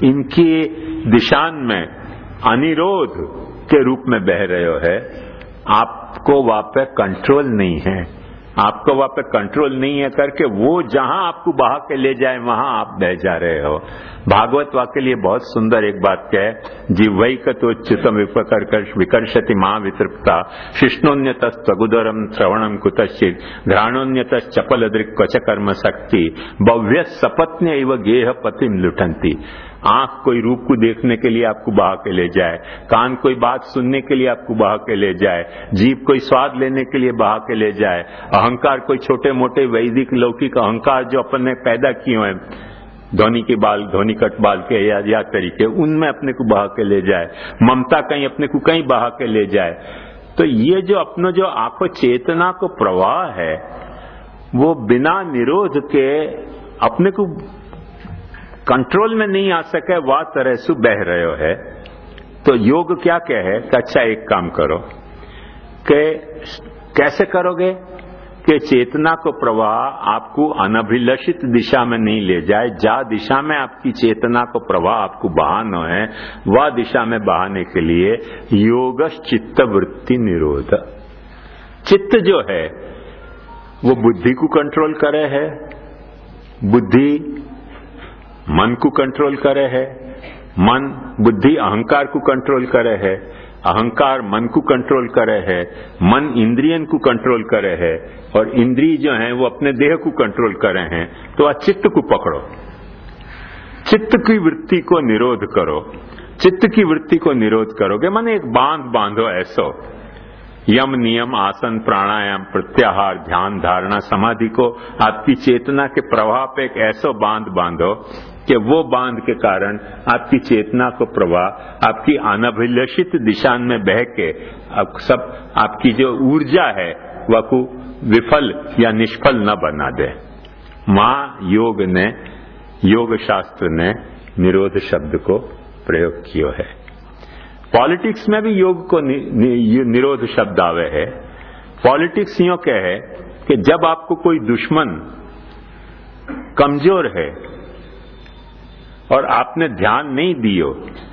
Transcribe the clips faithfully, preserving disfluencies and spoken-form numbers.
इनकी दिशान में अनिरोध के रूप में बह रहे हो है, आपको वहां पे कंट्रोल नहीं है, आपको वहां पे कंट्रोल नहीं है करके वो जहां आपको बहा के ले जाए वहां आप बह जा रहे हो। भागवत वाक्य लिए बहुत सुंदर एक बात क्या है, जीवैकतोच्युतम विपकर्कश विकर्षति महावितृप्ता शिष्णोन्यतस्तगुदरम श्रवणम कुतश्चित घ्राणोन्यतश्च चपलदृक् क्वच कर्म शक्ति भव्य सपत्न्य इव गेह पतिम लुठंती। आंख कोई रूप को देखने के लिए आपको बहा के ले जाए, कान कोई बात सुनने के लिए आपको बहा के ले जाए, जीभ कोई स्वाद लेने के लिए बहा के ले जाए, अहंकार कोई छोटे मोटे वैदिक लौकिक अहंकार जो अपन ने पैदा किए हैं, धोनी के बाल धोनी कट बाल के या, या तरीके, उनमें अपने को बहा के ले जाए, ममता कहीं अपने को कहीं बहा के ले जाए। तो ये जो अपना जो आंखों चेतना को प्रवाह है वो बिना निरोध के अपने को कंट्रोल में नहीं आ सके, वह तरह से बह रहे हो है। तो योग क्या कहे कि अच्छा एक काम करो, कि कैसे करोगे कि चेतना को प्रवाह आपको अनभिलषित दिशा में नहीं ले जाए, जा दिशा में आपकी चेतना को प्रवाह आपको बहाना है वह दिशा में बहाने के लिए योग चित्त वृत्ति निरोध। चित्त जो है वो बुद्धि को कंट्रोल करे है, बुद्धि मन को कंट्रोल करे है, मन बुद्धि अहंकार को कंट्रोल करे है, अहंकार मन को कंट्रोल करे है, मन इंद्रियन को कंट्रोल करे है, और इंद्रिय जो है वो अपने देह को कंट्रोल करे हैं। तो आ चित्त को पकड़ो, चित्त की वृत्ति को निरोध करो। चित्त की वृत्ति को निरोध करोगे माने एक बांध बांधो ऐसो, यम नियम आसन प्राणायाम प्रत्याहार ध्यान धारणा समाधि को आपकी चेतना के प्रवाह पे एक ऐसो बांध बांधो कि वो बांध के कारण आपकी चेतना को प्रवाह आपकी अनभिलषित दिशा में बह के अब सब आपकी जो ऊर्जा है वह को विफल या निष्फल न बना दे। मां योग ने योग शास्त्र ने निरोध शब्द को प्रयोग किया है। पॉलिटिक्स में भी योग को नि, नि, निरोध शब्द आवे है। पॉलिटिक्स यो कहे कि जब आपको कोई दुश्मन कमजोर है और आपने ध्यान नहीं दियो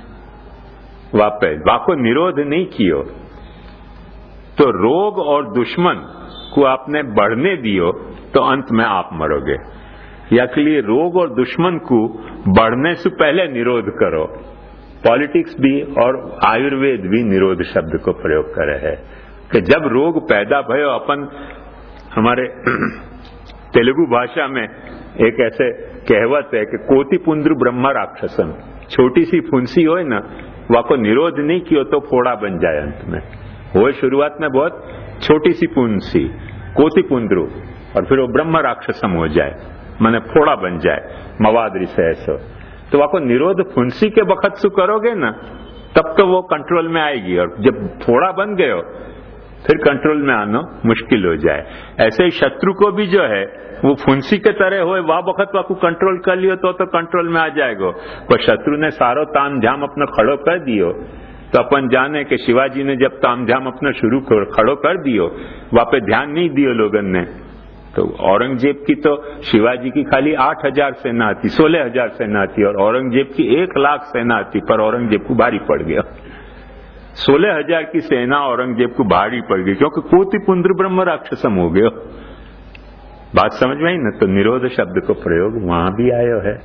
वापस वाको निरोध नहीं कियो, तो रोग और दुश्मन को आपने बढ़ने दियो तो अंत में आप मरोगे। या के लिए रोग और दुश्मन को बढ़ने से पहले निरोध करो। पॉलिटिक्स भी और आयुर्वेद भी निरोध शब्द को प्रयोग करे है कि जब रोग पैदा भयो, अपन हमारे तेलुगु भाषा में एक ऐसे कहवत है कि कोटि पुंद्र ब्रह्मा राक्षसम, छोटी सी फुंसी हो ना वाको निरोध नहीं किया तो फोड़ा बन जाए अंत में। वो शुरुआत में बहुत छोटी सी फुंसी कोटि पुंद्रु और फिर वो ब्रह्म राक्षसम हो जाए, माने फोड़ा बन जाए मवादरी से ऐसा। तो वाको निरोध फुंसी के वक्त सु करोगे ना तब तो वो कंट्रोल में आएगी, और जब फोड़ा बन गए हो फिर कंट्रोल में आना मुश्किल हो जाए। ऐसे ही शत्रु को भी जो है वो फुंसी के तरह हो, वह वक्त वाको कंट्रोल कर लियो तो तो कंट्रोल में आ जाएगा। पर शत्रु ने सारो ताम झाम अपना खड़ो कर दियो तो अपन जाने कि शिवाजी ने जब ताम झाम अपना शुरू खड़ो कर दियो वहां पे ध्यान नहीं दियो लोगन ने, तो औरंगजेब की तो शिवाजी की खाली आठ हजार सेना थी, सोलह हजार सेना थी, और औरंगजेब की एक लाख सेना थी, पर औरंगजेब को भारी पड़ गया। सोलह हजार की सेना औरंगजेब को भारी पड़ गई क्योंकि कोटि पुंद्र ब्रह्म राक्षसम हो गया। बात समझ में आई ना? तो निरोध शब्द को प्रयोग वहां भी आयो है।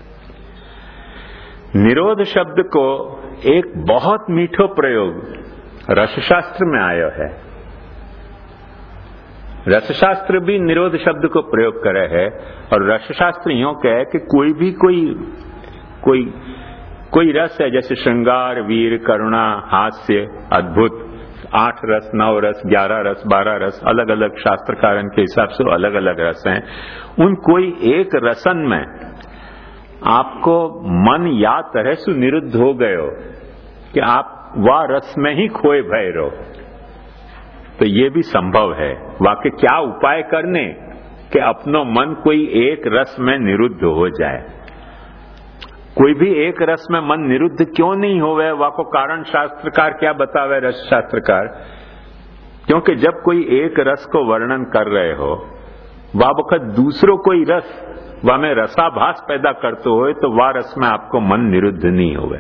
निरोध शब्द को एक बहुत मीठो प्रयोग रसशास्त्र में आयो है। रसशास्त्र भी निरोध शब्द को प्रयोग करे है, और रसशास्त्र यूं कहे कि कोई भी कोई कोई कोई रस है, जैसे श्रृंगार वीर करुणा हास्य अद्भुत, आठ रस नौ रस ग्यारह रस बारह रस अलग अलग शास्त्रकारों के हिसाब से अलग अलग रस हैं। उन कोई एक रसन में आपको मन या तरह से निरुद्ध हो गए हो कि आप वह रस में ही खोए भय रहो, तो ये भी संभव है। वाकई क्या उपाय करने कि अपनो मन कोई एक रस में निरुद्ध हो जाए। कोई भी एक रस में मन निरुद्ध क्यों नहीं होवे, वाको कारण शास्त्रकार क्या बतावे रस शास्त्रकार, क्योंकि जब कोई एक रस को वर्णन कर रहे हो वह वक्त दूसरो कोई रस वा में रसाभास पैदा करतो हो तो वा रस में आपको मन निरुद्ध नहीं होवे।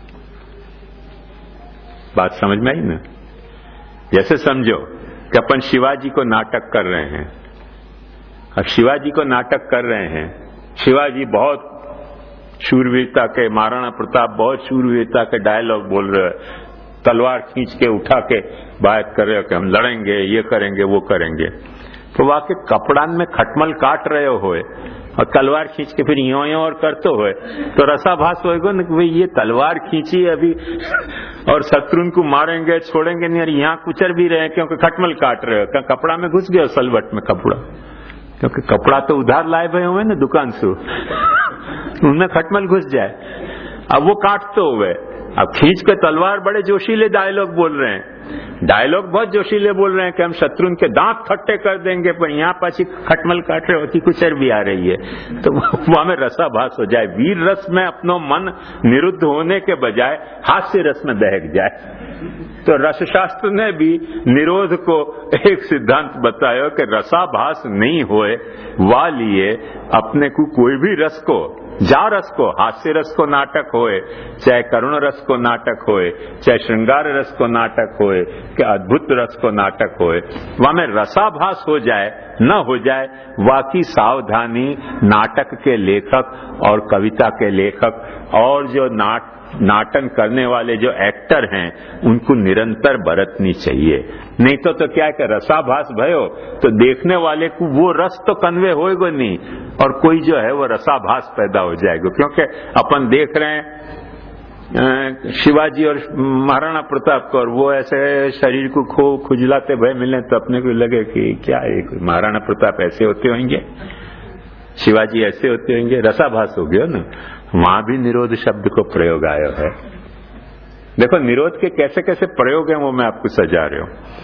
बात समझ में आई ना? जैसे समझो कि अपन शिवाजी को नाटक कर रहे हैं। अब शिवाजी को नाटक कर रहे हैं, शिवाजी बहुत शूरवीरता के, महाराणा प्रताप बहुत शूरवीरता के डायलॉग बोल रहे हैं, तलवार खींच के उठा के बात कर रहे हो कि हम लड़ेंगे, ये करेंगे, वो करेंगे। तो वाकई कपड़ान में खटमल काट रहे हो और तलवार खींच के फिर यो यो और करते हो तो रसाभास होएगा ना कि भाई ये तलवार खींची अभी और शत्रु को मारेंगे, छोड़ेंगे नहीं, और यहाँ कुचर भी रहे क्योंकि खटमल काट रहे हो। क्या कपड़ा में घुस गए सलवट में कपड़ा? क्योंकि कपड़ा तो उधार लाए भये हुए ना दुकान से, उनमें खटमल घुस जाए। अब वो काटते हुए अब खींच के तलवार बड़े जोशीले डायलॉग बोल रहे हैं, डायलॉग बहुत जोशीले बोल रहे हैं कि हम शत्रु के दांत खट्टे कर देंगे, पर यहाँ पाछी खटमल काट रहे होती कुचर भी आ रही है। तो वहां में रसाभास हो जाए, वीर रस में अपनो मन निरुद्ध होने के बजाय हास्य रस में बहक जाए। तो रसशास्त्र ने भी निरोध को एक सिद्धांत बताया कि रसाभास नहीं होए वालिए अपने को कोई भी रस को, जा रस को, हास्य रस को नाटक होए, चाहे करुण रस को नाटक होए, चाहे श्रृंगार रस को नाटक होए, कि अद्भुत रस को नाटक होए, वहां में रसाभास हो जाए न हो जाए, वाकी सावधानी नाटक के लेखक और कविता के लेखक और जो नाट नाटन करने वाले जो एक्टर हैं उनको निरंतर बरतनी चाहिए। नहीं तो तो क्या है कि रसाभास भयो तो देखने वाले को वो रस तो कन्वे होएगा नहीं, और कोई जो है वो रसाभास पैदा हो जाएगा। क्योंकि अपन देख रहे हैं शिवाजी और महाराणा प्रताप को, और वो ऐसे शरीर को खो खुजलाते भय मिले तो अपने को लगे कि क्या है, महाराणा प्रताप ऐसे होते होंगे, शिवाजी ऐसे होते होंगे, रसाभास हो गया ना। वहां भी निरोध शब्द को प्रयोग आया है। देखो निरोध के कैसे कैसे प्रयोग हैं वो मैं आपको सजा रहा हूं।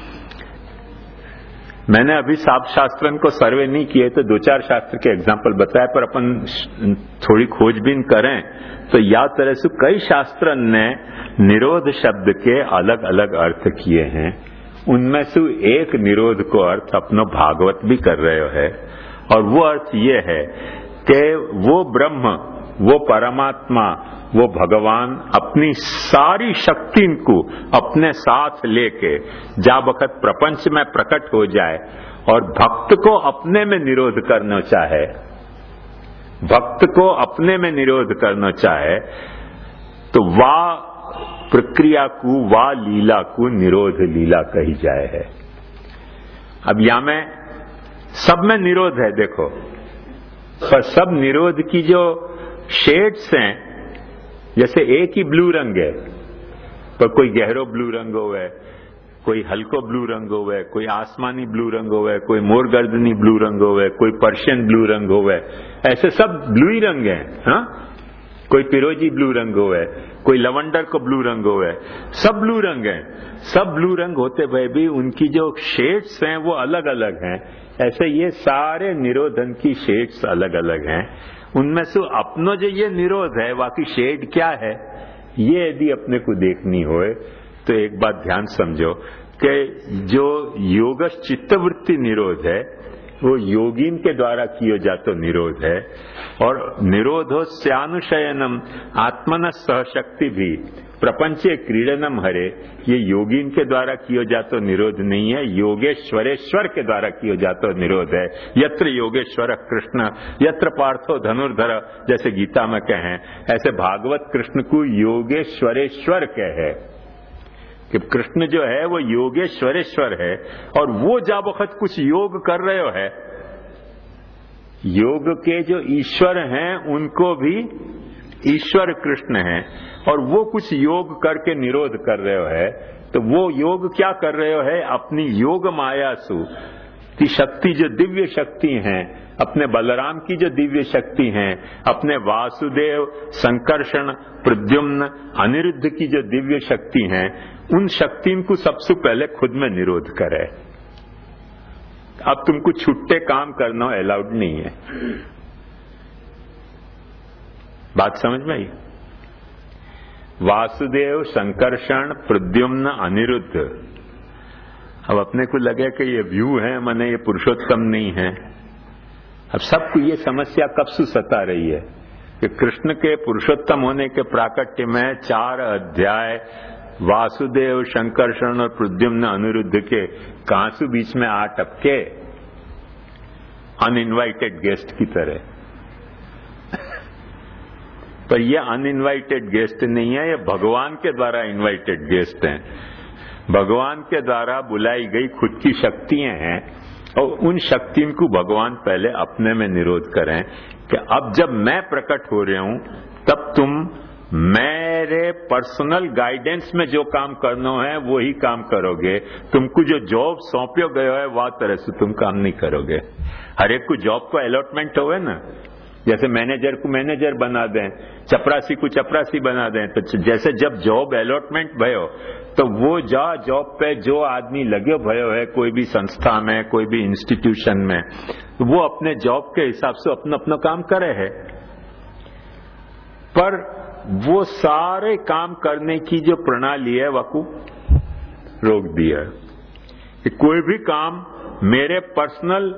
मैंने अभी सात शास्त्रन को सर्वे नहीं किए तो दो चार शास्त्र के एग्जाम्पल बताए, पर अपन थोड़ी खोजबीन करें तो या तरह से कई शास्त्रन ने निरोध शब्द के अलग अलग अर्थ किए हैं। उनमें से एक निरोध को अर्थ अपनो भागवत भी कर रहे है, और वो अर्थ ये है कि वो ब्रह्म, वो परमात्मा, वो भगवान अपनी सारी शक्ति को अपने साथ लेके जा वक्त प्रपंच में प्रकट हो जाए और भक्त को अपने में निरोध करना चाहे, भक्त को अपने में निरोध करना चाहे तो वाह प्रक्रिया को, वाह लीला को निरोध लीला कही जाए है। अब यहां में सब में निरोध है देखो, पर सब निरोध की जो शेड्स हैं, जैसे एक ही ब्लू रंग है पर कोई गहरो ब्लू रंग होवे, कोई हल्को ब्लू रंग होवे, कोई आसमानी ब्लू रंग होवे, कोई मोरगर्दनी ब्लू रंग होवे, कोई पर्शियन ब्लू रंग होवे, ऐसे सब ब्लू ही रंग हैं। हाँ, कोई पिरोजी ब्लू रंग होवे, कोई लवंडर को ब्लू रंग होवे, सब ब्लू रंग हैं। सब ब्लू रंग होते हुए भी उनकी जो शेड्स हैं वो अलग अलग हैं। ऐसे ये सारे निरोधन की शेड्स अलग अलग हैं। उनमें से अपनो जो ये निरोध है बाकी शेड क्या है, ये यदि अपने को देखनी होए तो एक बात ध्यान समझो कि जो योग चित्तवृत्ति निरोध है वो योगीन के द्वारा किया जातो निरोध है, और निरोधो स्यानुशयनम आत्मन सहशक्ति भी प्रपंचे क्रीडनम हरे, ये योगीन के द्वारा किया जातो निरोध नहीं है, योगेश्वरेश्वर के द्वारा किया जातो निरोध है। यत्र योगेश्वर कृष्ण यत्र पार्थो धनुर्धर, जैसे गीता में कहे, ऐसे भागवत कृष्ण को योगेश्वरेश्वर कहे कि कृष्ण जो है वो योगेश्वरेश्वर है, और वो जा वक्त कुछ योग कर रहे हो है, योग के जो ईश्वर हैं उनको भी ईश्वर कृष्ण हैं, और वो कुछ योग करके निरोध कर रहे हो है। तो वो योग क्या कर रहे हो है, अपनी योग माया सु की शक्ति जो दिव्य शक्ति हैं, अपने बलराम की जो दिव्य शक्ति हैं, अपने वासुदेव संकर्षण प्रद्युम्न अनिरुद्ध की जो दिव्य शक्ति हैं, उन शक्ति को सबसे पहले खुद में निरोध करे। अब तुमको छुट्टे काम करना अलाउड नहीं है। बात समझ में आई? वासुदेव संकर्षण प्रद्युम्न अनिरुद्ध। अब अपने को लगे कि ये व्यू है, माने ये पुरुषोत्तम नहीं है, अब सबको ये समस्या कब से सता रही है कि कृष्ण के पुरुषोत्तम होने के प्राकट्य में चार अध्याय वासुदेव, शंकरषण और प्रद्युम्न अनिरुद्ध के कांसु बीच में आ टपके अनइनवाइटेड गेस्ट की तरह। पर ये अनइनवाइटेड गेस्ट नहीं है, ये भगवान के द्वारा इनवाइटेड गेस्ट हैं। भगवान के द्वारा बुलाई गई खुद की शक्तियां हैं और उन शक्तियों को भगवान पहले अपने में निरोध करें कि अब जब मैं प्रकट हो रहा हूं तब तुम मेरे पर्सनल गाइडेंस में जो काम करना है वही काम करोगे। तुमको जो जॉब सौंप्यो गयो है वह तरह से तुम काम नहीं करोगे। हर एक को जॉब को अलॉटमेंट होवे ना, जैसे मैनेजर को मैनेजर बना दें, चपरासी को चपरासी बना दें, तो जैसे जब जॉब अलॉटमेंट भयो तो वो जा जॉब पे जो आदमी लगे भयो है कोई भी संस्था में, कोई भी इंस्टीट्यूशन में, तो वो अपने जॉब के हिसाब से अपना अपना काम करे है। पर वो सारे काम करने की जो प्रणाली है वह रोक दिया कि कोई भी काम मेरे पर्सनल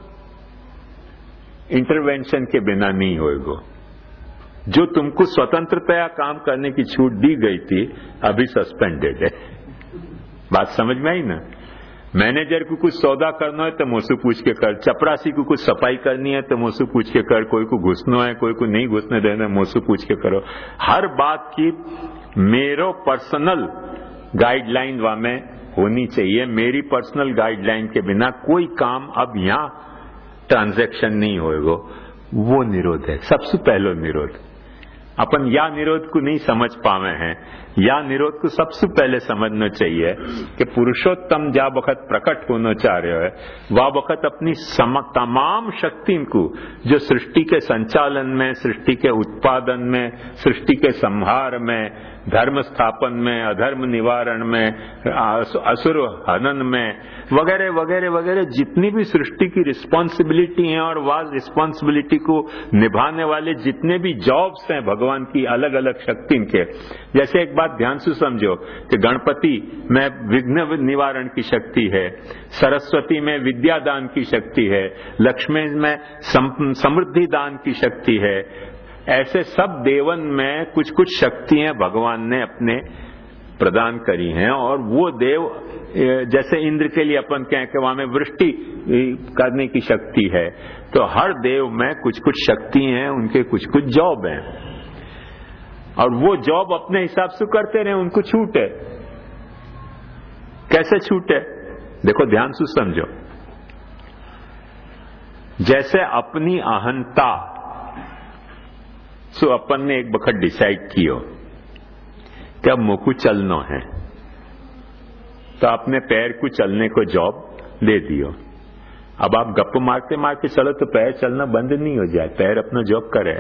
इंटरवेंशन के बिना नहीं होएगा। जो तुमको स्वतंत्रतया काम करने की छूट दी गई थी अभी सस्पेंडेड है। बात समझ में आई ना? मैनेजर को कुछ सौदा करना है तो मुझसे पूछ के कर, चपरासी को कुछ सफाई करनी है तो मुझसे पूछ के कर, कोई को घुसना है कोई को नहीं घुसने देना है मुझसे पूछ के करो। हर बात की मेरो पर्सनल गाइडलाइन वहां में होनी चाहिए। मेरी पर्सनल गाइडलाइन के बिना कोई काम अब यहां ट्रांजैक्शन नहीं होएगा। वो निरोध है, सबसे पहलो निरोध। अपन या निरोध को नहीं समझ पावे हैं, या निरोध को सबसे पहले समझना चाहिए कि पुरुषोत्तम जा वक्त प्रकट होना चाह रहे है वह वक्त अपनी तमाम शक्ति को जो सृष्टि के संचालन में, सृष्टि के उत्पादन में, सृष्टि के संहार में, धर्म स्थापन में, अधर्म निवारण में, असुर हनन में, वगैरह वगैरह वगैरह जितनी भी सृष्टि की रिस्पॉन्सिबिलिटी है और वह रिस्पॉन्सिबिलिटी को निभाने वाले जितने भी जॉब्स हैं भगवान की अलग अलग शक्ति के। जैसे एक बात ध्यान से समझो कि गणपति में विघ्न निवारण की शक्ति है, सरस्वती में विद्यादान की शक्ति है, लक्ष्मी में समृद्धि दान की शक्ति है। ऐसे सब देवन में कुछ कुछ शक्तियां भगवान ने अपने प्रदान करी हैं और वो देव जैसे इंद्र के लिए अपन कहें कि वहां में वृष्टि करने की शक्ति है, तो हर देव में कुछ कुछ शक्ति हैं, उनके कुछ कुछ जॉब हैं और वो जॉब अपने हिसाब से करते रहे, उनको छूट है। कैसे छूट है? देखो ध्यान से समझो। जैसे अपनी अहंता सो अपन ने एक बखत डिसाइड कियो कि अब मुझको चलना है, तो अपने पैर को चलने को जॉब दे दियो। अब आप गप मारते मारते चलो तो पैर चलना बंद नहीं हो जाए, पैर अपना जॉब करे।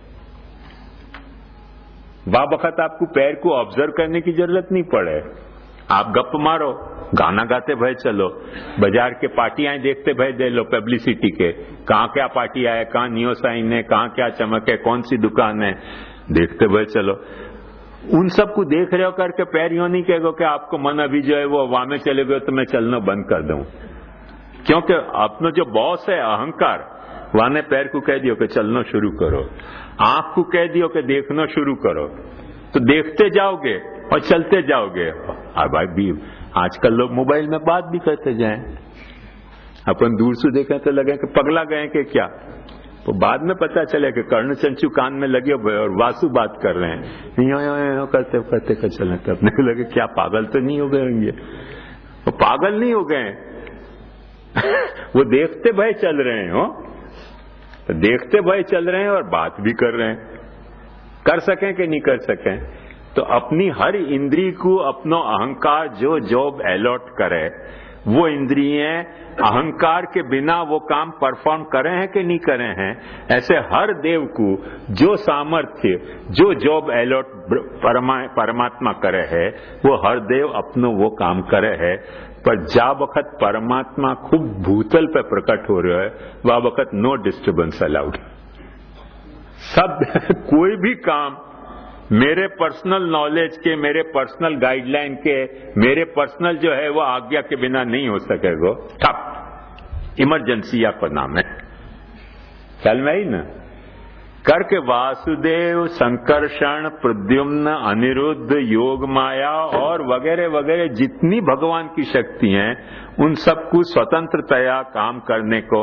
वह वक्त आपको पैर को ऑब्जर्व करने की जरूरत नहीं पड़े। आप गप मारो, गाना गाते भय चलो, बाजार के पार्टियां देखते भय दे लो, पब्लिसिटी के कहां क्या पार्टी आए, कहां नियो साइन है, कहां क्या चमक है, कौन सी दुकान है, देखते भय चलो। उन सबको देख रहे हो करके पैर यूं नहीं कहेगो कि आपको मन अभी जो है वो वहां में चले गए तो मैं चलना बंद कर दूं, क्योंकि अपना जो बॉस है अहंकार वहां ने पैर को कह दियो कि चलना शुरू करो, आंख को कह दियो कि देखना शुरू करो, तो देखते जाओगे और चलते जाओगे। अब भाई आजकल लोग मोबाइल में बात भी करते जाएं, अपन दूर से देखें तो लगे कि पगला गए कि क्या, तो बाद में पता चले कि कर्ण चंचू कान में लगे हुए और वासु बात कर रहे हैं, यो यो यो करते करते कर चले, तो अपने को लगे क्या पागल तो नहीं हो गए होंगे। वो पागल नहीं हो गए वो देखते भय चल रहे हैं, हो तो देखते भय चल रहे हैं और बात भी कर रहे हैं। कर सकें कि नहीं कर सकें, तो अपनी हर इंद्रिय को अपना अहंकार जो जॉब अलॉट करे, वो इंद्रियें अहंकार के बिना वो काम परफॉर्म करे हैं कि नहीं करे हैं। ऐसे हर देव को जो सामर्थ्य, जो जॉब अलॉट परमा, परमात्मा करे है, वो हर देव अपनो वो काम करे है। पर जा वक्त परमात्मा खूब भूतल पे प्रकट हो रहा है, वह वक्त नो डिस्टर्बेंस अलाउड। सब कोई भी काम मेरे पर्सनल नॉलेज के, मेरे पर्सनल गाइडलाइन के, मेरे पर्सनल जो है वो आज्ञा के बिना नहीं हो सकेगा। ठप इमरजेंसी या पर नाम है। ख्याल में आई ना? करके वासुदेव, संकर्षण, प्रद्युम्न, अनिरुद्ध, योग माया और वगैरह वगैरह जितनी भगवान की शक्ति हैं, उन सबको स्वतंत्रतया काम करने को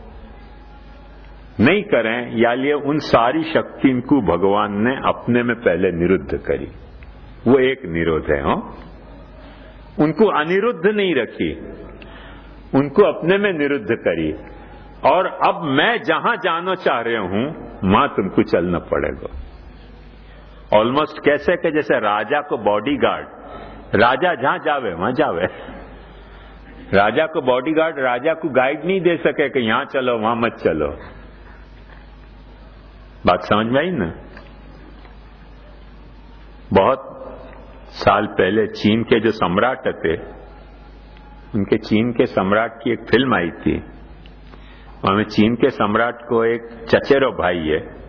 नहीं करें, या लिए उन सारी शक्ति को भगवान ने अपने में पहले निरुद्ध करी। वो एक निरोध है। हो उनको अनिरुद्ध नहीं रखी, उनको अपने में निरुद्ध करी। और अब मैं जहां जाना चाह रहा हूं वहां तुमको चलना पड़ेगा। ऑलमोस्ट कैसे कि जैसे राजा को बॉडीगार्ड, राजा जहां जावे वहां जावे। राजा को बॉडीगार्ड राजा को गाइड नहीं दे सके कि यहां चलो वहां मत चलो। बात समझ में आई ना? बहुत साल पहले चीन के जो सम्राट थे, उनके चीन के सम्राट की एक फिल्म आई थी। वहां चीन के सम्राट को एक चचेरो भाई है,